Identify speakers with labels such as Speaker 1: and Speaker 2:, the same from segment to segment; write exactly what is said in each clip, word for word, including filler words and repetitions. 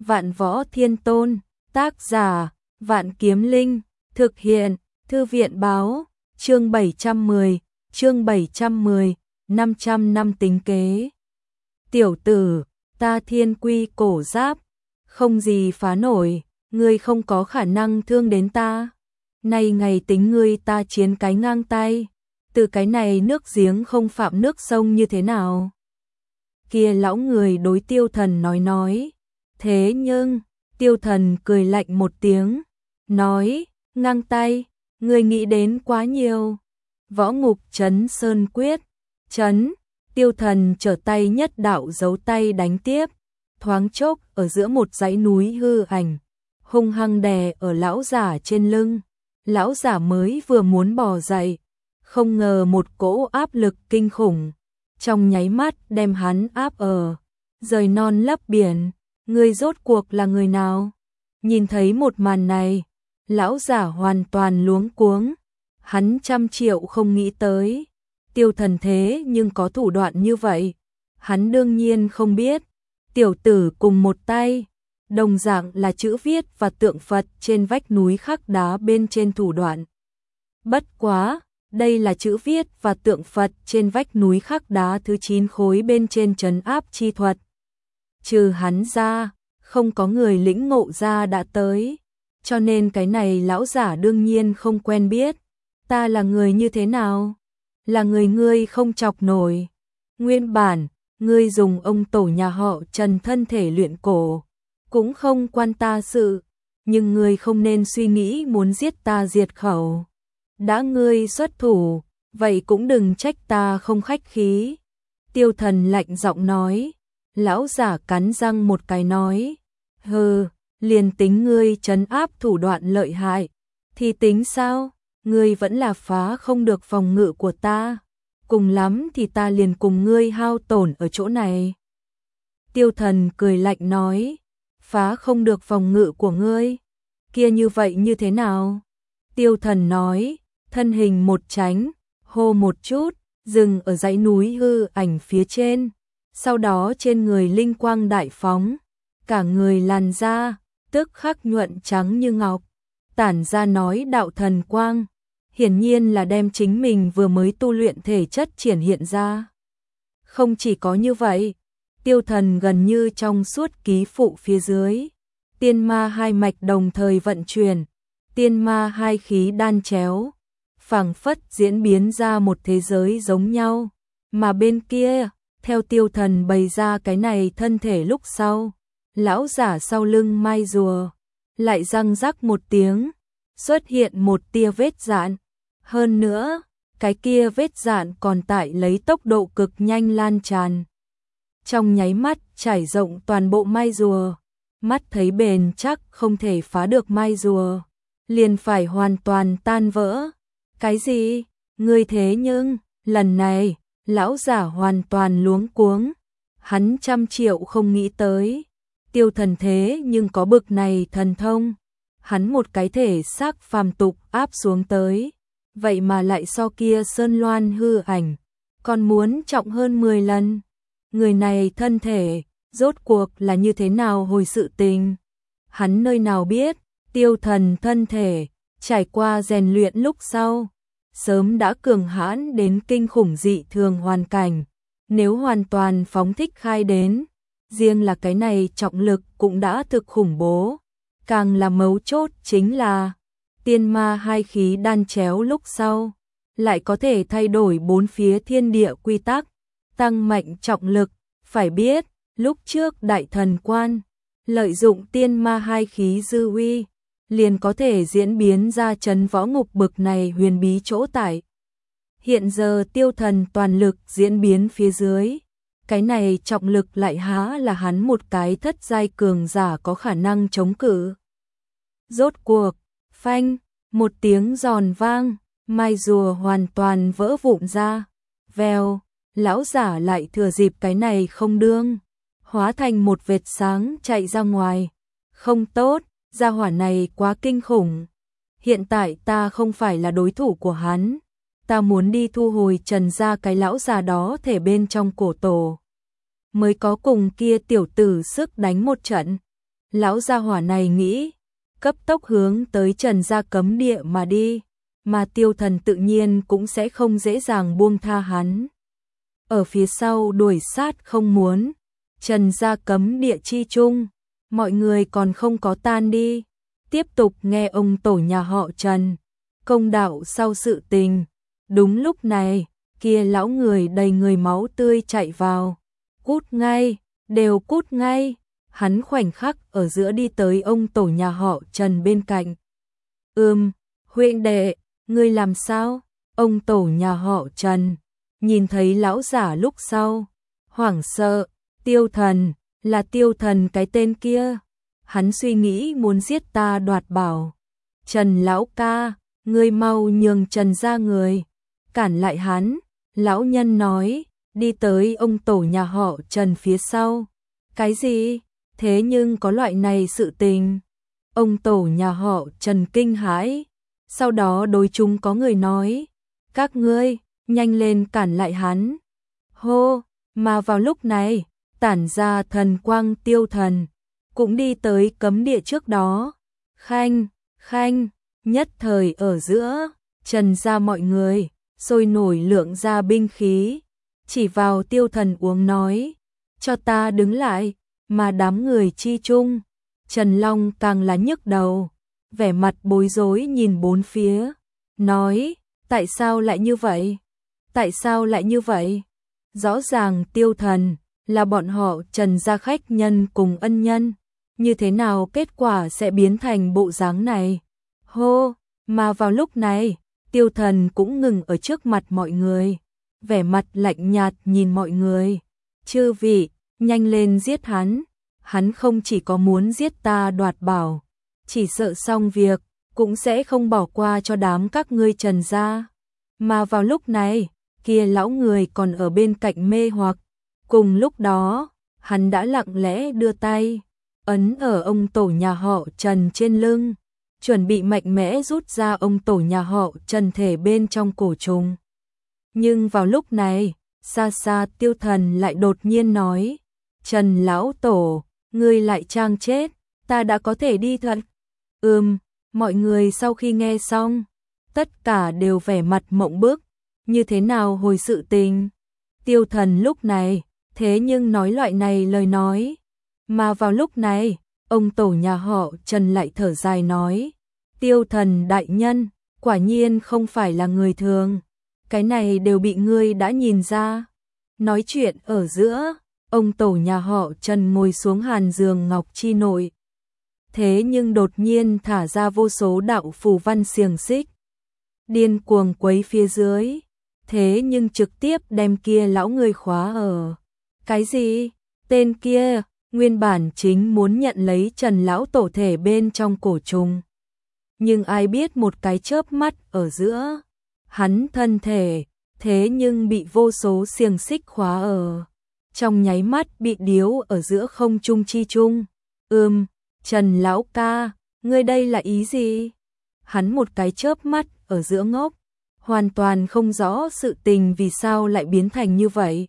Speaker 1: Vạn Võ Thiên Tôn, tác giả, Vạn Kiếm Linh, thực hiện, Thư viện báo, chương bảy trăm mười, chương bảy trăm mười, năm trăm năm tính kế. Tiểu tử, ta thiên quy cổ giáp, không gì phá nổi, ngươi không có khả năng thương đến ta. Nay ngày tính ngươi ta chiến cái ngang tay, từ cái này nước giếng không phạm nước sông như thế nào? Kia lão người đối Tiêu Thần nói nói. Thế nhưng, Tiêu Thần cười lạnh một tiếng, nói, ngang tay, ngươi nghĩ đến quá nhiều. Võ Ngục Chấn Sơn Quyết, chấn, Tiêu Thần trở tay nhất đạo giấu tay đánh tiếp, thoáng chốc ở giữa một dãy núi hư ảnh, hung hăng đè ở lão giả trên lưng. Lão giả mới vừa muốn bò dậy, không ngờ một cỗ áp lực kinh khủng, trong nháy mắt đem hắn áp ở, rời non lấp biển. Ngươi rốt cuộc là người nào? Nhìn thấy một màn này, lão giả hoàn toàn luống cuống, hắn trăm triệu không nghĩ tới. Tiêu Thần thế nhưng có thủ đoạn như vậy, hắn đương nhiên không biết. Tiểu tử cùng một tay, đồng dạng là chữ viết và tượng Phật trên vách núi khắc đá bên trên thủ đoạn. Bất quá, đây là chữ viết và tượng Phật trên vách núi khắc đá thứ chín khối bên trên trấn áp chi thuật. Trừ hắn ra, không có người lĩnh ngộ ra đã tới, cho nên cái này lão giả đương nhiên không quen biết. Ta là người như thế nào? Là người ngươi không chọc nổi. Nguyên bản, ngươi dùng ông tổ nhà họ Trần thân thể luyện cổ, cũng không quan ta sự, nhưng ngươi không nên suy nghĩ muốn giết ta diệt khẩu. Đã ngươi xuất thủ, vậy cũng đừng trách ta không khách khí. Tiêu Thần lạnh giọng nói. Lão giả cắn răng một cái nói, hừ, liền tính ngươi trấn áp thủ đoạn lợi hại, thì tính sao? Ngươi vẫn là phá không được phòng ngự của ta, cùng lắm thì ta liền cùng ngươi hao tổn ở chỗ này. Tiêu Thần cười lạnh nói, phá không được phòng ngự của ngươi, kia như vậy như thế nào? Tiêu Thần nói, thân hình một tránh, hô một chút, dừng ở dãy núi hư ảnh phía trên. Sau đó trên người linh quang đại phóng, cả người làn da, tức khắc nhuận trắng như ngọc, tản ra nói đạo thần quang, hiển nhiên là đem chính mình vừa mới tu luyện thể chất triển hiện ra. Không chỉ có như vậy, Tiêu Thần gần như trong suốt ký phụ phía dưới, tiên ma hai mạch đồng thời vận chuyển, tiên ma hai khí đan chéo, phảng phất diễn biến ra một thế giới giống nhau, mà bên kia, theo Tiêu Thần bày ra cái này thân thể lúc sau, lão giả sau lưng mai rùa, lại răng rắc một tiếng, xuất hiện một tia vết dạn. Hơn nữa, cái kia vết dạn còn tại lấy tốc độ cực nhanh lan tràn. Trong nháy mắt trải rộng toàn bộ mai rùa, mắt thấy bền chắc không thể phá được mai rùa, liền phải hoàn toàn tan vỡ. Cái gì? Ngươi thế nhưng, lần này, lão giả hoàn toàn luống cuống, hắn trăm triệu không nghĩ tới, Tiêu Thần thế nhưng có bực này thần thông, hắn một cái thể xác phàm tục áp xuống tới, vậy mà lại so kia sơn loan hư ảnh, còn muốn trọng hơn mười lần. Người này thân thể, rốt cuộc là như thế nào hồi sự tình? Hắn nơi nào biết, Tiêu Thần thân thể, trải qua rèn luyện lúc sau, sớm đã cường hãn đến kinh khủng dị thường hoàn cảnh, nếu hoàn toàn phóng thích khai đến, riêng là cái này trọng lực cũng đã thực khủng bố, càng là mấu chốt chính là tiên ma hai khí đan chéo lúc sau, lại có thể thay đổi bốn phía thiên địa quy tắc, tăng mạnh trọng lực. Phải biết, lúc trước đại thần quan, lợi dụng tiên ma hai khí dư uy, liền có thể diễn biến ra trấn võ ngục bực này huyền bí chỗ tại. Hiện giờ Tiêu Thần toàn lực diễn biến phía dưới, cái này trọng lực lại há là hắn một cái thất giai cường giả có khả năng chống cự. Rốt cuộc, phanh, một tiếng giòn vang, mai rùa hoàn toàn vỡ vụn ra, vèo, lão giả lại thừa dịp cái này không đương, hóa thành một vệt sáng chạy ra ngoài. Không tốt, gia hỏa này quá kinh khủng. Hiện tại ta không phải là đối thủ của hắn. Ta muốn đi thu hồi Trần gia cái lão già đó thể bên trong cổ tổ. Mới có cùng kia tiểu tử sức đánh một trận. Lão gia hỏa này nghĩ, cấp tốc hướng tới Trần gia cấm địa mà đi, mà Tiêu Thần tự nhiên cũng sẽ không dễ dàng buông tha hắn. Ở phía sau đuổi sát không muốn, Trần gia cấm địa chi chung, mọi người còn không có tan đi, tiếp tục nghe ông tổ nhà họ Trần công đạo sau sự tình. Đúng lúc này, kia lão người đầy người máu tươi chạy vào, cút ngay, đều cút ngay. Hắn khoảnh khắc ở giữa đi tới ông tổ nhà họ Trần bên cạnh. Ừm, huynh đệ, ngươi làm sao? Ông tổ nhà họ Trần nhìn thấy lão giả lúc sau, hoảng sợ. Tiêu Thần, là Tiêu Thần cái tên kia. Hắn suy nghĩ muốn giết ta đoạt bảo. Trần lão ca, ngươi mau nhường Trần ra người, cản lại hắn. Lão nhân nói, đi tới ông tổ nhà họ Trần phía sau. Cái gì? Thế nhưng có loại này sự tình. Ông tổ nhà họ Trần kinh hãi. Sau đó đối chúng có người nói, các ngươi, nhanh lên cản lại hắn. Hô, mà vào lúc này, tản ra thần quang Tiêu Thần cũng đi tới cấm địa trước đó. Khanh, khanh, nhất thời ở giữa, Trần ra mọi người, sôi nổi lượng ra binh khí, chỉ vào Tiêu Thần uống nói, cho ta đứng lại. Mà đám người chi chung, Trần Long càng là nhức đầu, vẻ mặt bối rối nhìn bốn phía, nói, tại sao lại như vậy? Tại sao lại như vậy? Rõ ràng Tiêu Thần là bọn họ Trần gia khách nhân cùng ân nhân, như thế nào kết quả sẽ biến thành bộ dáng này? Hô, mà vào lúc này, Tiêu Thần cũng ngừng ở trước mặt mọi người, vẻ mặt lạnh nhạt nhìn mọi người, chư vị, nhanh lên giết hắn, hắn không chỉ có muốn giết ta đoạt bảo, chỉ sợ xong việc, cũng sẽ không bỏ qua cho đám các ngươi Trần gia. Mà vào lúc này, kia lão người còn ở bên cạnh mê hoặc, cùng lúc đó, hắn đã lặng lẽ đưa tay, ấn ở ông tổ nhà họ Trần trên lưng, chuẩn bị mạnh mẽ rút ra ông tổ nhà họ Trần thể bên trong cổ trùng. Nhưng vào lúc này, xa xa Tiêu Thần lại đột nhiên nói, Trần lão tổ, ngươi lại trang chết, ta đã có thể đi thật. Ừm, mọi người sau khi nghe xong, tất cả đều vẻ mặt mộng bức, như thế nào hồi sự tình. Tiêu Thần lúc này, thế nhưng nói loại này lời nói. Mà vào lúc này, ông tổ nhà họ Trần lại thở dài nói, Tiêu Thần đại nhân, quả nhiên không phải là người thường, cái này đều bị ngươi đã nhìn ra. Nói chuyện ở giữa, ông tổ nhà họ Trần ngồi xuống hàn giường ngọc chi nội. Thế nhưng đột nhiên thả ra vô số đạo phù văn xiềng xích, điên cuồng quấy phía dưới, thế nhưng trực tiếp đem kia lão người khóa ở. Cái gì? Tên kia, nguyên bản chính muốn nhận lấy Trần lão tổ thể bên trong cổ trùng. Nhưng ai biết một cái chớp mắt ở giữa, hắn thân thể, thế nhưng bị vô số xiềng xích khóa ở. Trong nháy mắt bị điếu ở giữa không trung chi chung. Ừm, Trần lão ca, ngươi đây là ý gì? Hắn một cái chớp mắt ở giữa ngốc, hoàn toàn không rõ sự tình vì sao lại biến thành như vậy.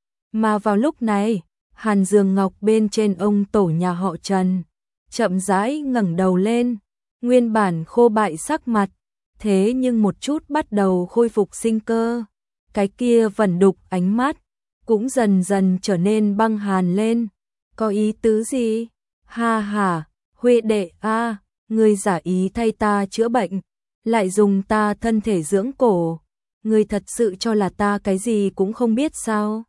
Speaker 1: Mà vào lúc này, hàn giường ngọc bên trên ông tổ nhà họ Trần, chậm rãi ngẩng đầu lên, nguyên bản khô bại sắc mặt, thế nhưng một chút bắt đầu khôi phục sinh cơ. Cái kia vẩn đục ánh mắt, cũng dần dần trở nên băng hàn lên. Có ý tứ gì? Ha ha, Huệ đệ a, ngươi giả ý thay ta chữa bệnh, lại dùng ta thân thể dưỡng cổ, ngươi thật sự cho là ta cái gì cũng không biết sao?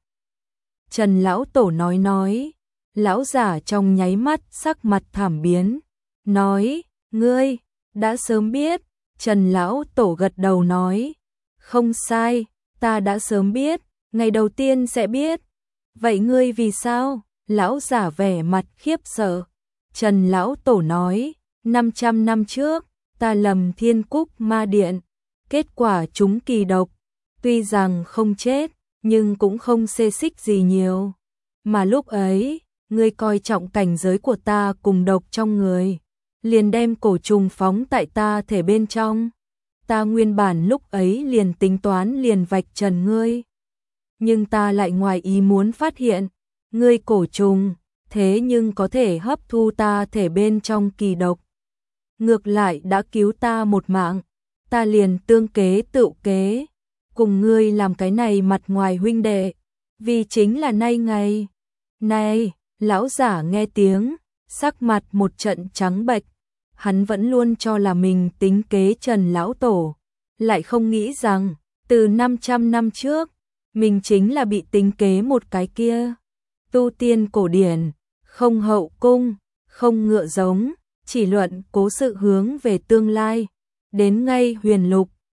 Speaker 1: Trần lão tổ nói nói, lão giả trong nháy mắt sắc mặt thảm biến, nói, ngươi đã sớm biết. Trần lão tổ gật đầu nói, không sai, ta đã sớm biết, ngày đầu tiên sẽ biết. Vậy ngươi vì sao? Lão giả vẻ mặt khiếp sợ. Trần lão tổ nói, năm trăm năm trước, ta lầm Thiên Cúc Ma Điện, kết quả chúng kỳ độc, tuy rằng không chết, nhưng cũng không xê xích gì nhiều. Mà lúc ấy, ngươi coi trọng cảnh giới của ta cùng độc trong người, liền đem cổ trùng phóng tại ta thể bên trong. Ta nguyên bản lúc ấy liền tính toán liền vạch trần ngươi, nhưng ta lại ngoài ý muốn phát hiện, ngươi cổ trùng thế nhưng có thể hấp thu ta thể bên trong kỳ độc. Ngược lại đã cứu ta một mạng, ta liền tương kế tự kế, cùng ngươi làm cái này mặt ngoài huynh đệ, vì chính là nay ngày. Này, lão giả nghe tiếng, sắc mặt một trận trắng bệch, hắn vẫn luôn cho là mình tính kế Trần lão tổ, lại không nghĩ rằng, từ năm trăm năm trước, mình chính là bị tính kế một cái kia. Tu tiên cổ điển, không hậu cung, không ngựa giống, chỉ luận cố sự hướng về tương lai, đến ngay huyền lục,